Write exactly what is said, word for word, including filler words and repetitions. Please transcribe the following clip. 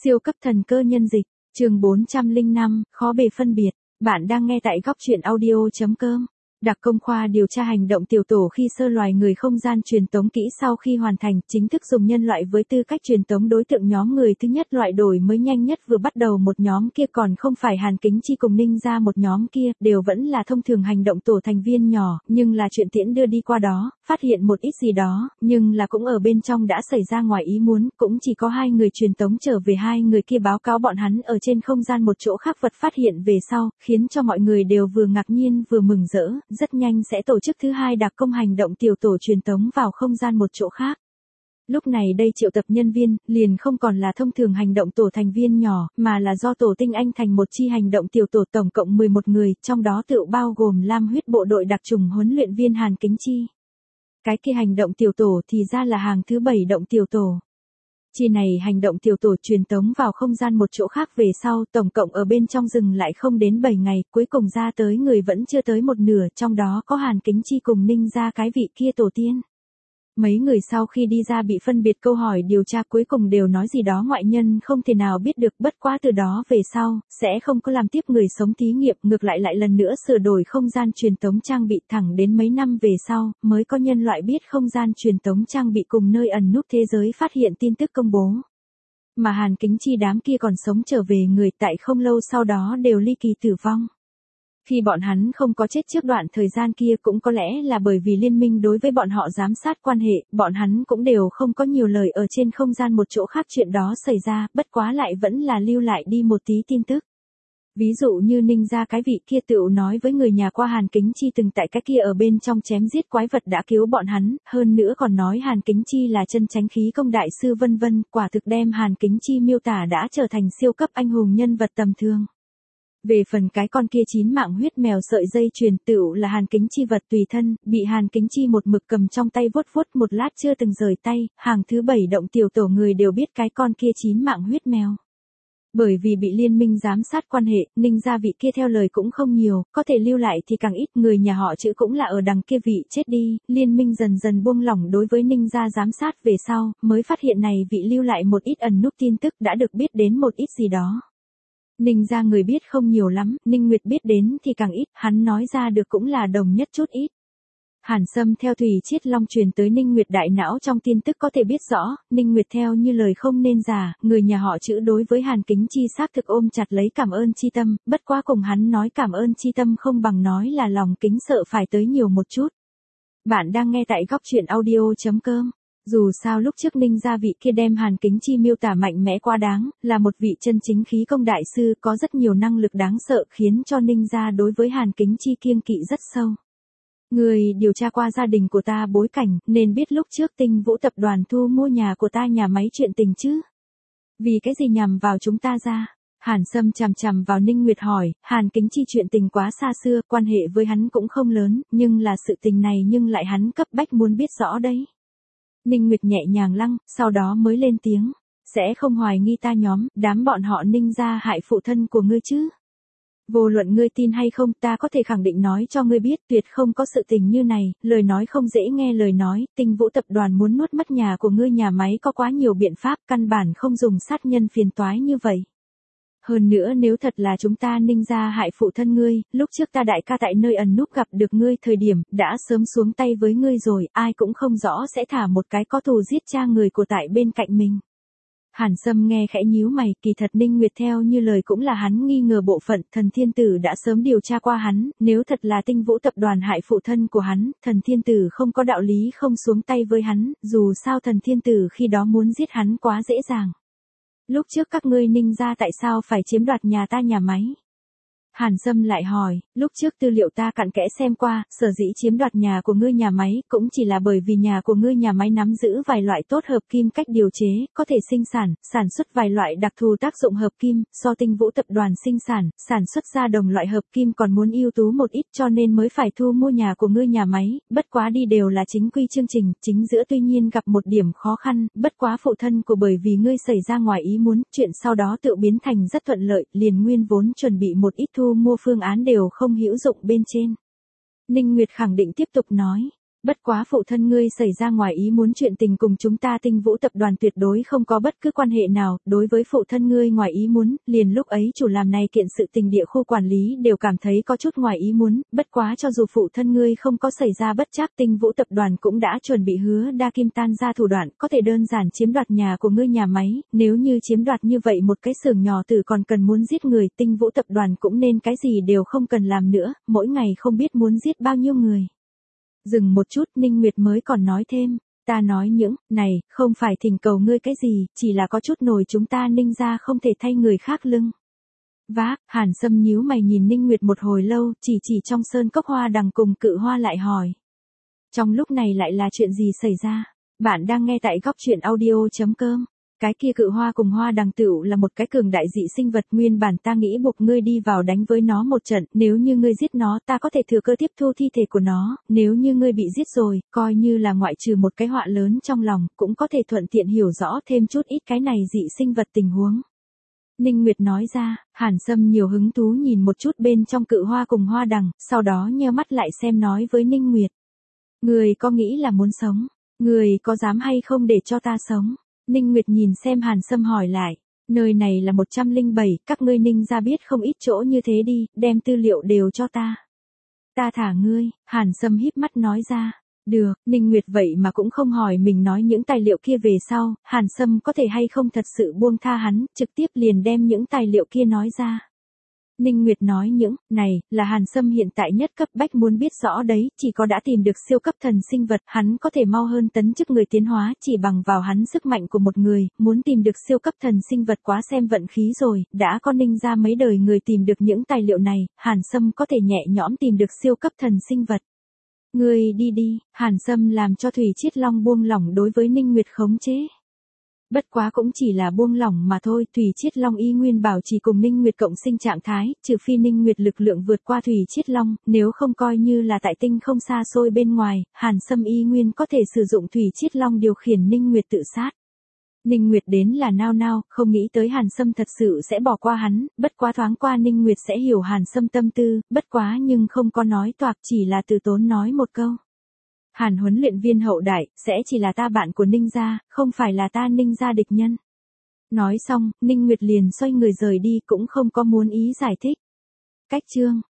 Siêu cấp thần cơ nhân dịch, chương bốn trăm lẻ năm, khó bề phân biệt. Bạn đang nghe tại góc truyện audio.com. Đặc công khoa điều tra hành động tiểu tổ khi sơ loài người không gian truyền tống kỹ sau khi hoàn thành, chính thức dùng nhân loại với tư cách truyền tống đối tượng nhóm người thứ nhất loại đổi mới nhanh nhất vừa bắt đầu một nhóm kia còn không phải Hàn Kính Chi cùng Ninh ra một nhóm kia, đều vẫn là thông thường hành động tổ thành viên nhỏ, nhưng là chuyện tiễn đưa đi qua đó, phát hiện một ít gì đó, nhưng là cũng ở bên trong đã xảy ra ngoài ý muốn, cũng chỉ có hai người truyền tống trở về hai người kia báo cáo bọn hắn ở trên không gian một chỗ khác vật phát hiện về sau, khiến cho mọi người đều vừa ngạc nhiên vừa mừng rỡ. Rất nhanh sẽ tổ chức thứ hai đặc công hành động tiểu tổ truyền tống vào không gian một chỗ khác. Lúc này đây triệu tập nhân viên, liền không còn là thông thường hành động tổ thành viên nhỏ, mà là do tổ tinh anh thành một chi hành động tiểu tổ tổng cộng mười một người, trong đó tự bao gồm Lam huyết bộ đội đặc trùng huấn luyện viên Hàn Kính Chi. Cái kia hành động tiểu tổ thì ra là hàng thứ bảy động tiểu tổ. Chi này hành động tiểu tổ truyền tống vào không gian một chỗ khác về sau, tổng cộng ở bên trong rừng lại không đến bảy ngày, cuối cùng ra tới người vẫn chưa tới một nửa, trong đó có Hàn Kính Chi cùng Ninh ra cái vị kia tổ tiên. Mấy người sau khi đi ra bị phân biệt câu hỏi điều tra cuối cùng đều nói gì đó ngoại nhân không thể nào biết được, bất quá từ đó về sau, sẽ không có làm tiếp người sống thí nghiệm, ngược lại lại lần nữa sửa đổi không gian truyền tống trang bị, thẳng đến mấy năm về sau, mới có nhân loại biết không gian truyền tống trang bị cùng nơi ẩn núp thế giới phát hiện tin tức công bố. Mà Hàn Kính Chi đám kia còn sống trở về người tại không lâu sau đó đều ly kỳ tử vong. Khi bọn hắn không có chết trước đoạn thời gian kia cũng có lẽ là bởi vì liên minh đối với bọn họ giám sát quan hệ, bọn hắn cũng đều không có nhiều lời ở trên không gian một chỗ khác chuyện đó xảy ra, bất quá lại vẫn là lưu lại đi một tí tin tức. Ví dụ như Ninh ra cái vị kia tựu nói với người nhà qua Hàn Kính Chi từng tại cái kia ở bên trong chém giết quái vật đã cứu bọn hắn, hơn nữa còn nói Hàn Kính Chi là chân chánh khí công đại sư vân vân, quả thực đem Hàn Kính Chi miêu tả đã trở thành siêu cấp anh hùng nhân vật tầm thường. Về phần cái con kia chín mạng huyết mèo sợi dây truyền tựu là Hàn Kính Chi vật tùy thân, bị Hàn Kính Chi một mực cầm trong tay vuốt vuốt một lát chưa từng rời tay, hàng thứ bảy động tiểu tổ người đều biết cái con kia chín mạng huyết mèo. Bởi vì bị liên minh giám sát quan hệ, Ninh gia vị kia theo lời cũng không nhiều, có thể lưu lại thì càng ít, người nhà họ chữ cũng là ở đằng kia vị chết đi, liên minh dần dần buông lỏng đối với Ninh gia giám sát về sau, mới phát hiện này vị lưu lại một ít ẩn núp tin tức đã được biết đến một ít gì đó. Ninh ra người biết không nhiều lắm, Ninh Nguyệt biết đến thì càng ít, hắn nói ra được cũng là đồng nhất chút ít. Hàn Sâm theo Thủy Chiết Long truyền tới Ninh Nguyệt đại não trong tin tức có thể biết rõ, Ninh Nguyệt theo như lời không nên giả, người nhà họ chữ đối với Hàn Kính Chi xác thực ôm chặt lấy cảm ơn chi tâm, bất quá cùng hắn nói cảm ơn chi tâm không bằng nói là lòng kính sợ phải tới nhiều một chút. Bạn đang nghe tại góc truyện audio.com. Dù sao lúc trước Ninh gia vị kia đem Hàn Kính Chi miêu tả mạnh mẽ quá đáng, là một vị chân chính khí công đại sư có rất nhiều năng lực đáng sợ khiến cho Ninh gia đối với Hàn Kính Chi kiêng kỵ rất sâu. Người điều tra qua gia đình của ta bối cảnh, nên biết lúc trước Tinh Vũ tập đoàn thu mua nhà của ta nhà máy chuyện tình chứ. Vì cái gì nhằm vào chúng ta ra? Hàn Sâm chằm chằm vào Ninh Nguyệt hỏi, Hàn Kính Chi chuyện tình quá xa xưa, quan hệ với hắn cũng không lớn, nhưng là sự tình này nhưng lại hắn cấp bách muốn biết rõ đấy. Ninh Nguyệt nhẹ nhàng lăng, sau đó mới lên tiếng, sẽ không hoài nghi ta nhóm, đám bọn họ Ninh gia hại phụ thân của ngươi chứ. Vô luận ngươi tin hay không, ta có thể khẳng định nói cho ngươi biết, tuyệt không có sự tình như này, lời nói không dễ nghe lời nói, Tinh Vũ tập đoàn muốn nuốt mất nhà của ngươi nhà máy có quá nhiều biện pháp, căn bản không dùng sát nhân phiền toái như vậy. Hơn nữa nếu thật là chúng ta Ninh gia hại phụ thân ngươi, lúc trước ta đại ca tại nơi ẩn núp gặp được ngươi thời điểm, đã sớm xuống tay với ngươi rồi, ai cũng không rõ sẽ thả một cái có thù giết cha người của tại bên cạnh mình. Hàn Sâm nghe khẽ nhíu mày, kỳ thật Ninh Nguyệt theo như lời cũng là hắn nghi ngờ bộ phận, Thần Thiên Tử đã sớm điều tra qua hắn, nếu thật là Tinh Vũ tập đoàn hại phụ thân của hắn, Thần Thiên Tử không có đạo lý không xuống tay với hắn, dù sao Thần Thiên Tử khi đó muốn giết hắn quá dễ dàng. Lúc trước các ngươi Ninh gia tại sao phải chiếm đoạt nhà ta nhà máy? Hàn Sâm lại hỏi, lúc trước tư liệu ta cặn kẽ xem qua, sở dĩ chiếm đoạt nhà của ngươi nhà máy, cũng chỉ là bởi vì nhà của ngươi nhà máy nắm giữ vài loại tốt hợp kim cách điều chế, có thể sinh sản, sản xuất vài loại đặc thù tác dụng hợp kim, so Tinh Vũ tập đoàn sinh sản, sản xuất ra đồng loại hợp kim còn muốn ưu tú một ít cho nên mới phải thu mua nhà của ngươi nhà máy, bất quá đi đều là chính quy chương trình, chính giữa tuy nhiên gặp một điểm khó khăn, bất quá phụ thân của bởi vì ngươi xảy ra ngoài ý muốn, chuyện sau đó tự biến thành rất thuận lợi, liền nguyên vốn chuẩn bị một ít thu mua phương án đều không hữu dụng bên trên. Ninh Nguyệt khẳng định tiếp tục nói, Bất quá phụ thân ngươi xảy ra ngoài ý muốn chuyện tình cùng chúng ta Tinh Vũ tập đoàn tuyệt đối không có bất cứ quan hệ nào, đối với phụ thân ngươi ngoài ý muốn, liền lúc ấy chủ làm này kiện sự tình địa khu quản lý đều cảm thấy có chút ngoài ý muốn, bất quá cho dù phụ thân ngươi không có xảy ra bất trắc, Tinh Vũ tập đoàn cũng đã chuẩn bị hứa đa kim tan ra thủ đoạn, có thể đơn giản chiếm đoạt nhà của ngươi nhà máy, nếu như chiếm đoạt như vậy một cái xưởng nhỏ tử còn cần muốn giết người, Tinh Vũ tập đoàn cũng nên cái gì đều không cần làm nữa, mỗi ngày không biết muốn giết bao nhiêu người. Dừng một chút, Ninh Nguyệt mới còn nói thêm, ta nói những, này, không phải thỉnh cầu ngươi cái gì, chỉ là có chút nổi chúng ta Ninh gia không thể thay người khác lưng. Vác, Hàn Sâm nhíu mày nhìn Ninh Nguyệt một hồi lâu, chỉ chỉ trong sơn cốc hoa đằng cùng cự hoa lại hỏi. Trong lúc này lại là chuyện gì xảy ra? Bạn đang nghe tại góc chuyện audio chấm com. Cái kia cự hoa cùng hoa đằng tựu là một cái cường đại dị sinh vật, nguyên bản ta nghĩ buộc ngươi đi vào đánh với nó một trận, nếu như ngươi giết nó ta có thể thừa cơ tiếp thu thi thể của nó, nếu như ngươi bị giết rồi, coi như là ngoại trừ một cái họa lớn trong lòng, cũng có thể thuận tiện hiểu rõ thêm chút ít cái này dị sinh vật tình huống. Ninh Nguyệt nói ra, Hàn Sâm nhiều hứng thú nhìn một chút bên trong cự hoa cùng hoa đằng, sau đó nheo mắt lại xem nói với Ninh Nguyệt. Người có nghĩ là muốn sống? Người có dám hay không để cho ta sống? Ninh Nguyệt nhìn xem Hàn Sâm hỏi lại, nơi này là một trăm linh bảy, các ngươi Ninh gia biết không ít chỗ như thế đi, đem tư liệu đều cho ta. Ta thả ngươi, Hàn Sâm híp mắt nói ra. Được, Ninh Nguyệt vậy mà cũng không hỏi mình nói những tài liệu kia về sau, Hàn Sâm có thể hay không thật sự buông tha hắn, trực tiếp liền đem những tài liệu kia nói ra. Ninh Nguyệt nói những, này, là Hàn Sâm hiện tại nhất cấp bách muốn biết rõ đấy, chỉ có đã tìm được siêu cấp thần sinh vật, hắn có thể mau hơn tấn chức người tiến hóa, chỉ bằng vào hắn sức mạnh của một người, muốn tìm được siêu cấp thần sinh vật quá xem vận khí rồi, đã có Ninh ra mấy đời người tìm được những tài liệu này, Hàn Sâm có thể nhẹ nhõm tìm được siêu cấp thần sinh vật. Ngươi đi đi, Hàn Sâm làm cho Thủy Chiết Long buông lỏng đối với Ninh Nguyệt khống chế. Bất quá cũng chỉ là buông lỏng mà thôi, Thủy Chiết Long y nguyên bảo trì cùng Ninh Nguyệt cộng sinh trạng thái, trừ phi Ninh Nguyệt lực lượng vượt qua Thủy Chiết Long, nếu không coi như là tại tinh không xa xôi bên ngoài, Hàn Sâm y nguyên có thể sử dụng Thủy Chiết Long điều khiển Ninh Nguyệt tự sát. Ninh Nguyệt đến là nao nao, không nghĩ tới Hàn Sâm thật sự sẽ bỏ qua hắn, bất quá thoáng qua Ninh Nguyệt sẽ hiểu Hàn Sâm tâm tư, bất quá nhưng không có nói toạc, chỉ là từ tốn nói một câu. Hàn huấn luyện viên hậu đại, sẽ chỉ là ta bạn của Ninh gia, không phải là ta Ninh gia địch nhân. Nói xong, Ninh Nguyệt liền xoay người rời đi cũng không có muốn ý giải thích. Cách chương.